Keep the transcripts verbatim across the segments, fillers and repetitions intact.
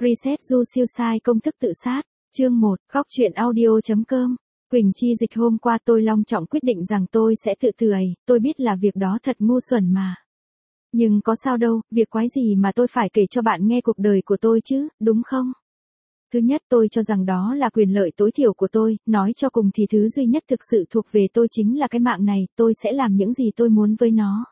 Preset Du siêu sai công thức tự sát. Chương một, Khóc chuyện audio chấm com. Quỳnh Chi Dịch hôm qua tôi long trọng quyết định rằng tôi sẽ tự tử ấy, tôi biết là việc đó thật ngu xuẩn mà. Nhưng có sao đâu, việc quái gì mà tôi phải kể cho bạn nghe cuộc đời của tôi chứ, đúng không? Thứ nhất, tôi cho rằng đó là quyền lợi tối thiểu của tôi, nói cho cùng thì thứ duy nhất thực sự thuộc về tôi chính là cái mạng này, tôi sẽ làm những gì tôi muốn với nó.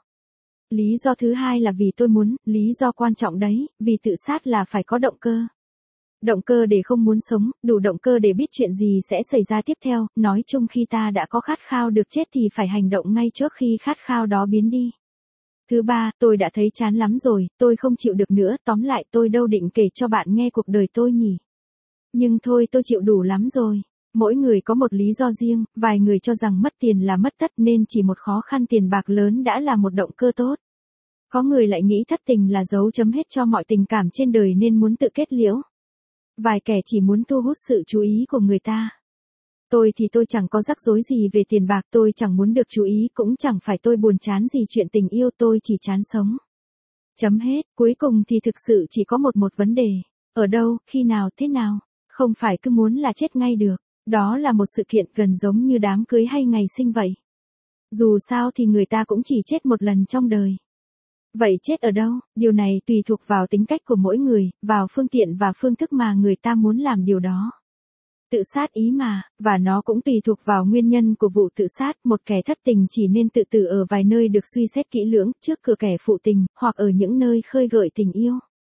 Lý do thứ hai là vì tôi muốn, lý do quan trọng đấy, vì tự sát là phải có động cơ. Động cơ để không muốn sống, đủ động cơ để biết chuyện gì sẽ xảy ra tiếp theo, nói chung khi ta đã có khát khao được chết thì phải hành động ngay trước khi khát khao đó biến đi. Thứ ba, tôi đã thấy chán lắm rồi, tôi không chịu được nữa, tóm lại tôi đâu định kể cho bạn nghe cuộc đời tôi nhỉ. Nhưng thôi tôi chịu đủ lắm rồi. Mỗi người có một lý do riêng, vài người cho rằng mất tiền là mất tất nên chỉ một khó khăn tiền bạc lớn đã là một động cơ tốt. Có người lại nghĩ thất tình là dấu chấm hết cho mọi tình cảm trên đời nên muốn tự kết liễu. Vài kẻ chỉ muốn thu hút sự chú ý của người ta. Tôi thì tôi chẳng có rắc rối gì về tiền bạc, tôi chẳng muốn được chú ý, cũng chẳng phải tôi buồn chán gì chuyện tình yêu, tôi chỉ chán sống. Chấm hết, cuối cùng thì thực sự chỉ có một một vấn đề. Ở đâu, khi nào, thế nào? Không phải cứ muốn là chết ngay được. Đó là một sự kiện gần giống như đám cưới hay ngày sinh vậy. Dù sao thì người ta cũng chỉ chết một lần trong đời. Vậy chết ở đâu? Điều này tùy thuộc vào tính cách của mỗi người, vào phương tiện và phương thức mà người ta muốn làm điều đó. Tự sát ý mà, và nó cũng tùy thuộc vào nguyên nhân của vụ tự sát, một kẻ thất tình chỉ nên tự tử ở vài nơi được suy xét kỹ lưỡng, trước cửa kẻ phụ tình, hoặc ở những nơi khơi gợi tình yêu.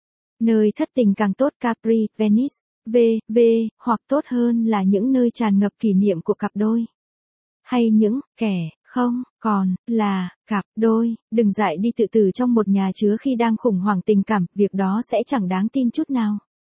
Nơi thất tình càng tốt, Capri, Venice, v v hoặc tốt hơn là những nơi tràn ngập kỷ niệm của cặp đôi. Hay những kẻ không còn là cặp đôi, đừng dại đi tự tử trong một nhà chứa khi đang khủng hoảng tình cảm, việc đó sẽ chẳng đáng tin chút nào.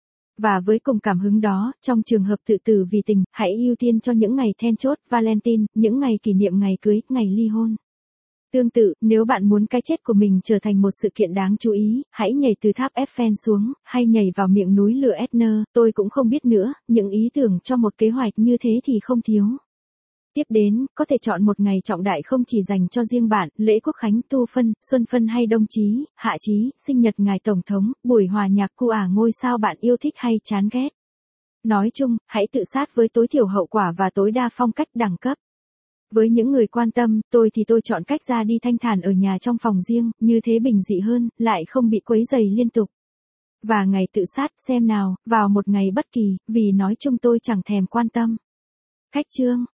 Và với cùng cảm hứng đó, trong trường hợp tự tử vì tình, hãy ưu tiên cho những ngày then chốt, Valentine, những ngày kỷ niệm ngày cưới, ngày ly hôn. Tương tự, nếu bạn muốn cái chết của mình trở thành một sự kiện đáng chú ý, hãy nhảy từ tháp Eiffel xuống, hay nhảy vào miệng núi lửa Etna, tôi cũng không biết nữa, những ý tưởng cho một kế hoạch như thế thì không thiếu. Tiếp đến, có thể chọn một ngày trọng đại không chỉ dành cho riêng bạn, lễ quốc khánh, tu phân, xuân phân hay đông chí, hạ chí, sinh nhật ngài Tổng thống, buổi hòa nhạc cu ả ngôi sao bạn yêu thích hay chán ghét. Nói chung, hãy tự sát với tối thiểu hậu quả và tối đa phong cách đẳng cấp. Với những người quan tâm, tôi thì tôi chọn cách ra đi thanh thản ở nhà trong phòng riêng, như thế bình dị hơn, lại không bị quấy rầy liên tục. Và ngày tự sát, xem nào, vào một ngày bất kỳ, vì nói chung tôi chẳng thèm quan tâm. Cách chương